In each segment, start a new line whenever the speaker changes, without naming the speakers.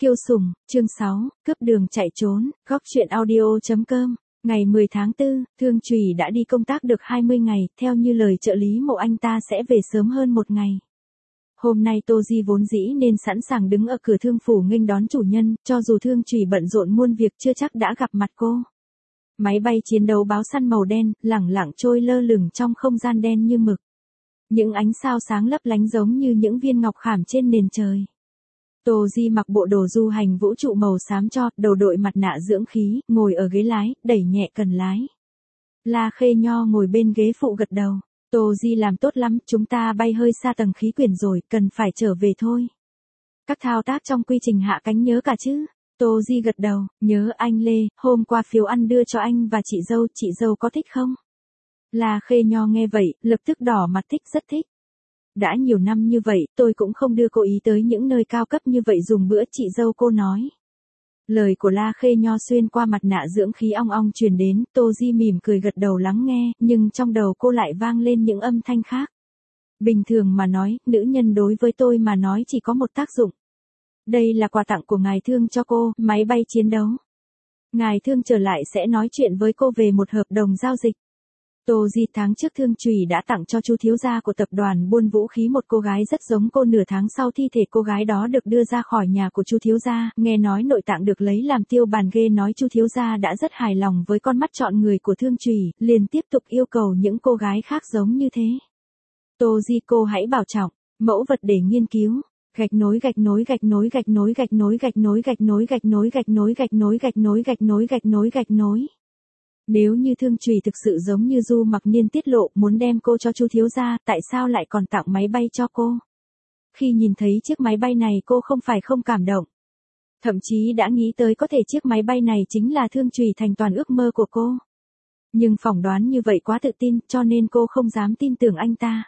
Kiêu Sùng, chương 6, cướp đường chạy trốn, góc truyện audio.com. Ngày 10 tháng 4, Thương Trùy đã đi công tác được 20 ngày, theo như lời trợ lý Mộ anh ta sẽ về sớm hơn một ngày. Hôm nay Tô Di vốn dĩ nên sẵn sàng đứng ở cửa thương phủ nghênh đón chủ nhân, cho dù Thương Trùy bận rộn muôn việc chưa chắc đã gặp mặt cô. Máy bay chiến đấu báo săn màu đen, lẳng lặng trôi lơ lửng trong không gian đen như mực. Những ánh sao sáng lấp lánh giống như những viên ngọc khảm trên nền trời. Tô Di mặc bộ đồ du hành vũ trụ màu xám cho, đầu đội mặt nạ dưỡng khí, ngồi ở ghế lái, đẩy nhẹ cần lái. La Khê Nho ngồi bên ghế phụ gật đầu. Tô Di làm tốt lắm, chúng ta bay hơi xa tầng khí quyển rồi, cần phải trở về thôi. Các thao tác trong quy trình hạ cánh nhớ cả chứ? Tô Di gật đầu, nhớ anh Lê, hôm qua phiếu ăn đưa cho anh và chị dâu có thích không? La Khê Nho nghe vậy, lập tức đỏ mặt thích, rất thích. Đã nhiều năm như vậy, tôi cũng không đưa cô ý tới những nơi cao cấp như vậy dùng bữa, chị dâu cô nói. Lời của La Khê Nho xuyên qua mặt nạ dưỡng khí ong ong truyền đến, Tô Di mỉm cười gật đầu lắng nghe, nhưng trong đầu cô lại vang lên những âm thanh khác. Bình thường mà nói, nữ nhân đối với tôi mà nói chỉ có một tác dụng. Đây là quà tặng của ngài Thương cho cô, máy bay chiến đấu. Ngài Thương trở lại sẽ nói chuyện với cô về một hợp đồng giao dịch. Tô Di tháng trước Thương Trùy đã tặng cho Chu thiếu gia của tập đoàn buôn vũ khí một cô gái rất giống cô, nửa tháng sau thi thể cô gái đó được đưa ra khỏi nhà của Chu thiếu gia, nghe nói nội tạng được lấy làm tiêu bàn ghê, nói Chu thiếu gia đã rất hài lòng với con mắt chọn người của Thương Trùy, liền tiếp tục yêu cầu những cô gái khác giống như thế. Tô Di cô hãy bảo trọng, mẫu vật để nghiên cứu. Gạch nối gạch nối gạch nối gạch nối gạch nối gạch nối gạch nối gạch nối gạch nối gạch nối gạch nối gạch nối gạch nối gạch nối. Nếu như Thương Trùy thực sự giống như Du Mặc Niên tiết lộ muốn đem cô cho Chu thiếu gia, tại sao lại còn tặng máy bay cho cô? Khi nhìn thấy chiếc máy bay này cô không phải không cảm động. Thậm chí đã nghĩ tới có thể chiếc máy bay này chính là Thương Trùy thành toàn ước mơ của cô. Nhưng phỏng đoán như vậy quá tự tin, cho nên cô không dám tin tưởng anh ta.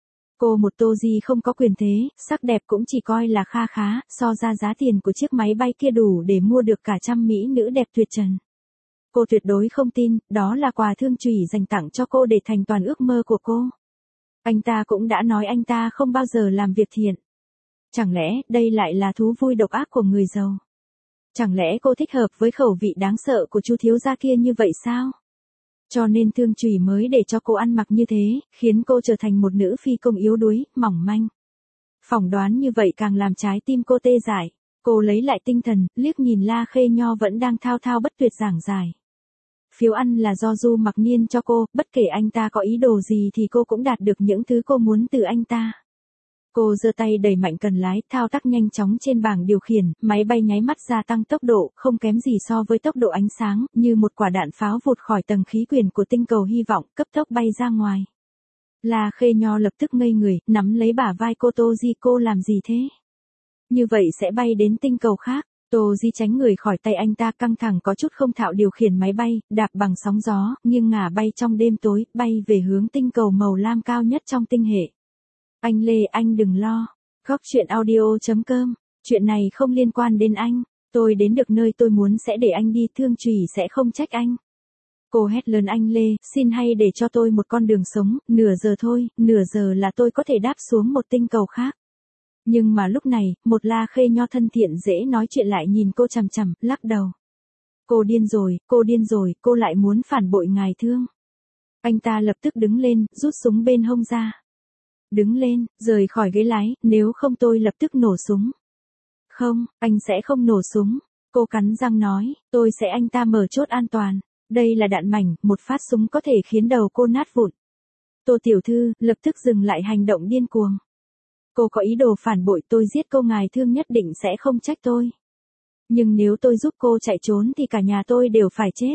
Cô một Tô Di không có quyền thế, sắc đẹp cũng chỉ coi là kha khá, so ra giá tiền của chiếc máy bay kia đủ để mua được cả trăm mỹ nữ đẹp tuyệt trần. Cô tuyệt đối không tin, đó là quà Thương Trùy dành tặng cho cô để thành toàn ước mơ của cô. Anh ta cũng đã nói anh ta không bao giờ làm việc thiện. Chẳng lẽ đây lại là thú vui độc ác của người giàu? Chẳng lẽ cô thích hợp với khẩu vị đáng sợ của Chu thiếu gia kia như vậy sao? Cho nên Thương Trùy mới để cho cô ăn mặc như thế, khiến cô trở thành một nữ phi công yếu đuối, mỏng manh. Phỏng đoán như vậy càng làm trái tim cô tê dại. Cô lấy lại tinh thần, liếc nhìn La Khê Nho vẫn đang thao thao bất tuyệt giảng giải. Phiếu ăn là do Du Mặc Niên cho cô, bất kể anh ta có ý đồ gì thì cô cũng đạt được những thứ cô muốn từ anh ta. Cô giơ tay đẩy mạnh cần lái, thao tác nhanh chóng trên bảng điều khiển, máy bay nháy mắt gia tăng tốc độ, không kém gì so với tốc độ ánh sáng, như một quả đạn pháo vụt khỏi tầng khí quyển của tinh cầu hy vọng, cấp tốc bay ra ngoài. La Khê Nho lập tức ngây người, nắm lấy bả vai cô. Tô Di, cô làm gì thế? Như vậy sẽ bay đến tinh cầu khác. Tô Di tránh người khỏi tay anh ta, căng thẳng có chút không thạo điều khiển máy bay, đạp bằng sóng gió, nghiêng ngả bay trong đêm tối, bay về hướng tinh cầu màu lam cao nhất trong tinh hệ. Anh Lê, anh đừng lo. Góc truyện audio.com. Chuyện này không liên quan đến anh. Tôi đến được nơi tôi muốn sẽ để anh đi, Thương Trùy sẽ không trách anh. Cô hét lớn, anh Lê, xin hay để cho tôi một con đường sống, nửa giờ thôi, nửa giờ là tôi có thể đáp xuống một tinh cầu khác. Nhưng mà lúc này, một La Khê Nho thân thiện dễ nói chuyện lại nhìn cô chằm chằm, lắc đầu. Cô điên rồi, cô lại muốn phản bội ngài Thương. Anh ta lập tức đứng lên, rút súng bên hông ra. Đứng lên, rời khỏi ghế lái, nếu không tôi lập tức nổ súng. Không, anh sẽ không nổ súng. Cô cắn răng nói, tôi sẽ. Anh ta mở chốt an toàn. Đây là đạn mảnh, một phát súng có thể khiến đầu cô nát vụn. Tô tiểu thư, lập tức dừng lại hành động điên cuồng. Cô có ý đồ phản bội, tôi giết cô, ngài Thương nhất định sẽ không trách tôi. Nhưng nếu tôi giúp cô chạy trốn thì cả nhà tôi đều phải chết.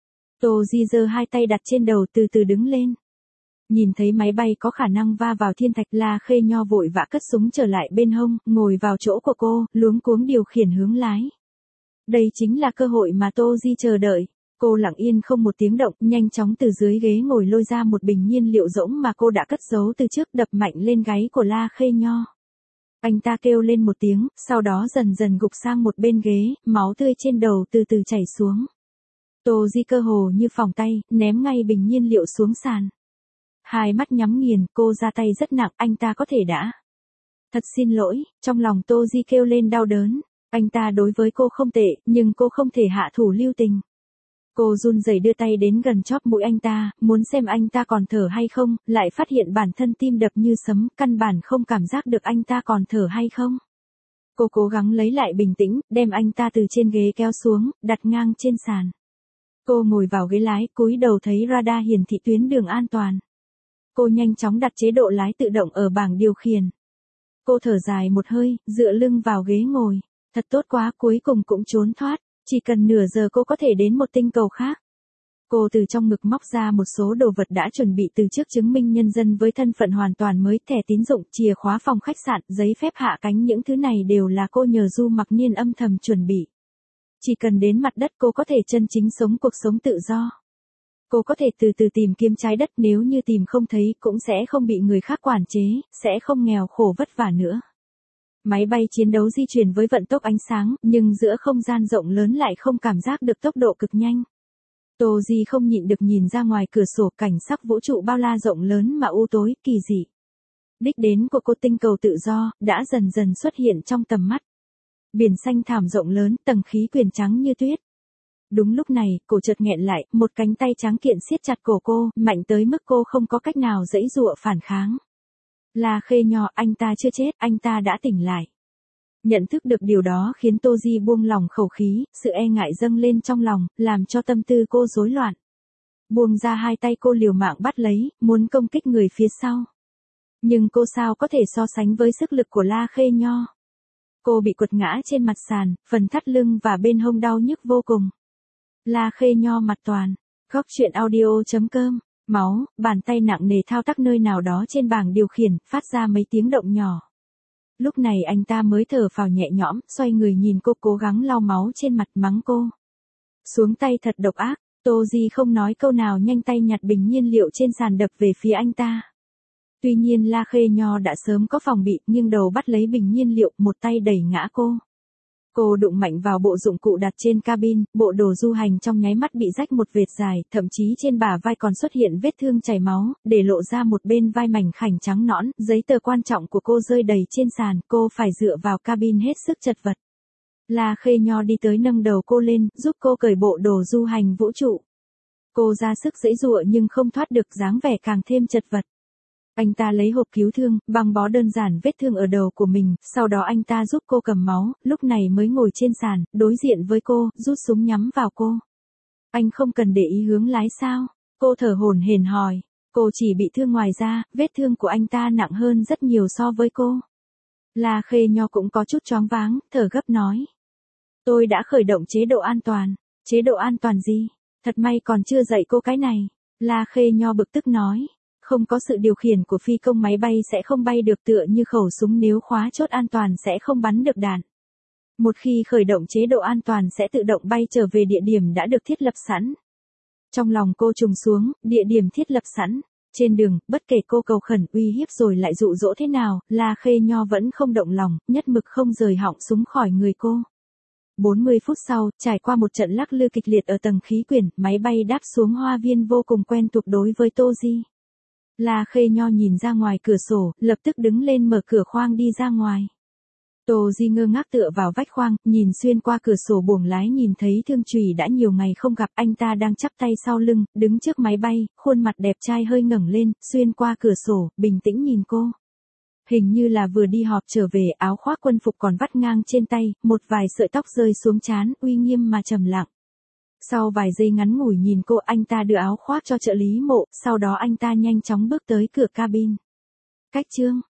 Tô Di giơ hai tay đặt trên đầu, từ từ đứng lên. Nhìn thấy máy bay có khả năng va vào thiên thạch, La Khê Nho vội vã cất súng trở lại bên hông, ngồi vào chỗ của cô, luống cuống điều khiển hướng lái. Đây chính là cơ hội mà Tô Di chờ đợi. Cô lặng yên không một tiếng động, nhanh chóng từ dưới ghế ngồi lôi ra một bình nhiên liệu rỗng mà cô đã cất giấu từ trước, đập mạnh lên gáy của La Khê Nho. Anh ta kêu lên một tiếng, sau đó dần dần gục sang một bên ghế, máu tươi trên đầu từ từ chảy xuống. Tô Di cơ hồ như phỏng tay, ném ngay bình nhiên liệu xuống sàn. Hai mắt nhắm nghiền, cô ra tay rất nặng, anh ta có thể đã. Thật xin lỗi, trong lòng Tô Di kêu lên đau đớn. Anh ta đối với cô không tệ, nhưng cô không thể hạ thủ lưu tình. Cô run rẩy đưa tay đến gần chóp mũi anh ta, muốn xem anh ta còn thở hay không, lại phát hiện bản thân tim đập như sấm, căn bản không cảm giác được anh ta còn thở hay không. Cô cố gắng lấy lại bình tĩnh, đem anh ta từ trên ghế kéo xuống, đặt ngang trên sàn. Cô ngồi vào ghế lái, cúi đầu thấy radar hiển thị tuyến đường an toàn. Cô nhanh chóng đặt chế độ lái tự động ở bảng điều khiển. Cô thở dài một hơi, dựa lưng vào ghế ngồi. Thật tốt quá, cuối cùng cũng trốn thoát. Chỉ cần nửa giờ cô có thể đến một tinh cầu khác. Cô từ trong ngực móc ra một số đồ vật đã chuẩn bị từ trước, chứng minh nhân dân với thân phận hoàn toàn mới, thẻ tín dụng, chìa khóa phòng khách sạn, giấy phép hạ cánh, những thứ này đều là cô nhờ Du Mặc Niên âm thầm chuẩn bị. Chỉ cần đến mặt đất cô có thể chân chính sống cuộc sống tự do. Cô có thể từ từ tìm kiếm trái đất, nếu như tìm không thấy cũng sẽ không bị người khác quản chế, sẽ không nghèo khổ vất vả nữa. Máy bay chiến đấu di chuyển với vận tốc ánh sáng, nhưng giữa không gian rộng lớn lại không cảm giác được tốc độ cực nhanh. Tô Di không nhịn được nhìn ra ngoài cửa sổ, cảnh sắc vũ trụ bao la rộng lớn mà u tối, kỳ dị. Đích đến của cô, tinh cầu tự do, đã dần dần xuất hiện trong tầm mắt. Biển xanh thẳm rộng lớn, tầng khí quyển trắng như tuyết. Đúng lúc này, cổ chợt nghẹn lại, một cánh tay trắng kiện siết chặt cổ cô, mạnh tới mức cô không có cách nào giãy giụa phản kháng. La Khê Nho, anh ta chưa chết, anh ta đã tỉnh lại. Nhận thức được điều đó khiến Tô Di buông lỏng khẩu khí, sự e ngại dâng lên trong lòng, làm cho tâm tư cô rối loạn. Buông ra hai tay, cô liều mạng bắt lấy, muốn công kích người phía sau. Nhưng cô sao có thể so sánh với sức lực của La Khê Nho. Cô bị quật ngã trên mặt sàn, phần thắt lưng và bên hông đau nhức vô cùng. La Khê Nho mặt toàn. Góc truyện audio.com. Máu, bàn tay nặng nề thao tác nơi nào đó trên bảng điều khiển, phát ra mấy tiếng động nhỏ. Lúc này anh ta mới thở phào nhẹ nhõm, xoay người nhìn cô, cố gắng lau máu trên mặt, mắng cô. Xuống tay thật độc ác. Tô Di không nói câu nào, nhanh tay nhặt bình nhiên liệu trên sàn đập về phía anh ta. Tuy nhiên La Khê Nho đã sớm có phòng bị, nghiêng đầu bắt lấy bình nhiên liệu, một tay đẩy ngã cô. Cô đụng mạnh vào bộ dụng cụ đặt trên cabin, bộ đồ du hành trong nháy mắt bị rách một vệt dài, thậm chí trên bả vai còn xuất hiện vết thương chảy máu, để lộ ra một bên vai mảnh khảnh trắng nõn, giấy tờ quan trọng của cô rơi đầy trên sàn, cô phải dựa vào cabin hết sức chật vật. La Khê Nho đi tới nâng đầu cô lên, giúp cô cởi bộ đồ du hành vũ trụ. Cô ra sức giãy giụa nhưng không thoát được, dáng vẻ càng thêm chật vật. Anh ta lấy hộp cứu thương, băng bó đơn giản vết thương ở đầu của mình, sau đó anh ta giúp cô cầm máu, lúc này mới ngồi trên sàn, đối diện với cô, rút súng nhắm vào cô. Anh không cần để ý hướng lái sao? Cô thở hổn hển hỏi. Cô chỉ bị thương ngoài da, vết thương của anh ta nặng hơn rất nhiều so với cô. La Khê Nho cũng có chút choáng váng, thở gấp nói. Tôi đã khởi động chế độ an toàn. Chế độ an toàn gì? Thật may còn chưa dạy cô cái này. La Khê Nho bực tức nói. Không có sự điều khiển của phi công máy bay sẽ không bay được, tựa như khẩu súng nếu khóa chốt an toàn sẽ không bắn được đạn. Một khi khởi động chế độ an toàn sẽ tự động bay trở về địa điểm đã được thiết lập sẵn. Trong lòng cô trùng xuống, địa điểm thiết lập sẵn. Trên đường, bất kể cô cầu khẩn, uy hiếp rồi lại dụ dỗ thế nào, La Khê Nho vẫn không động lòng, nhất mực không rời họng súng khỏi người cô. 40 phút sau, trải qua một trận lắc lư kịch liệt ở tầng khí quyển, máy bay đáp xuống hoa viên vô cùng quen thuộc đối với Tô Di. La Khê Nho nhìn ra ngoài cửa sổ, lập tức đứng lên mở cửa khoang đi ra ngoài. Tô Di ngơ ngác tựa vào vách khoang, nhìn xuyên qua cửa sổ buồng lái, nhìn thấy Thương Chùy đã nhiều ngày không gặp, anh ta đang chắp tay sau lưng, đứng trước máy bay, khuôn mặt đẹp trai hơi ngẩng lên, xuyên qua cửa sổ, bình tĩnh nhìn cô. Hình như là vừa đi họp trở về, áo khoác quân phục còn vắt ngang trên tay, một vài sợi tóc rơi xuống trán, uy nghiêm mà trầm lặng. Sau vài giây ngắn ngủi nhìn cô, anh ta đưa áo khoác cho trợ lý Mộ, sau đó anh ta nhanh chóng bước tới cửa cabin. Cách chương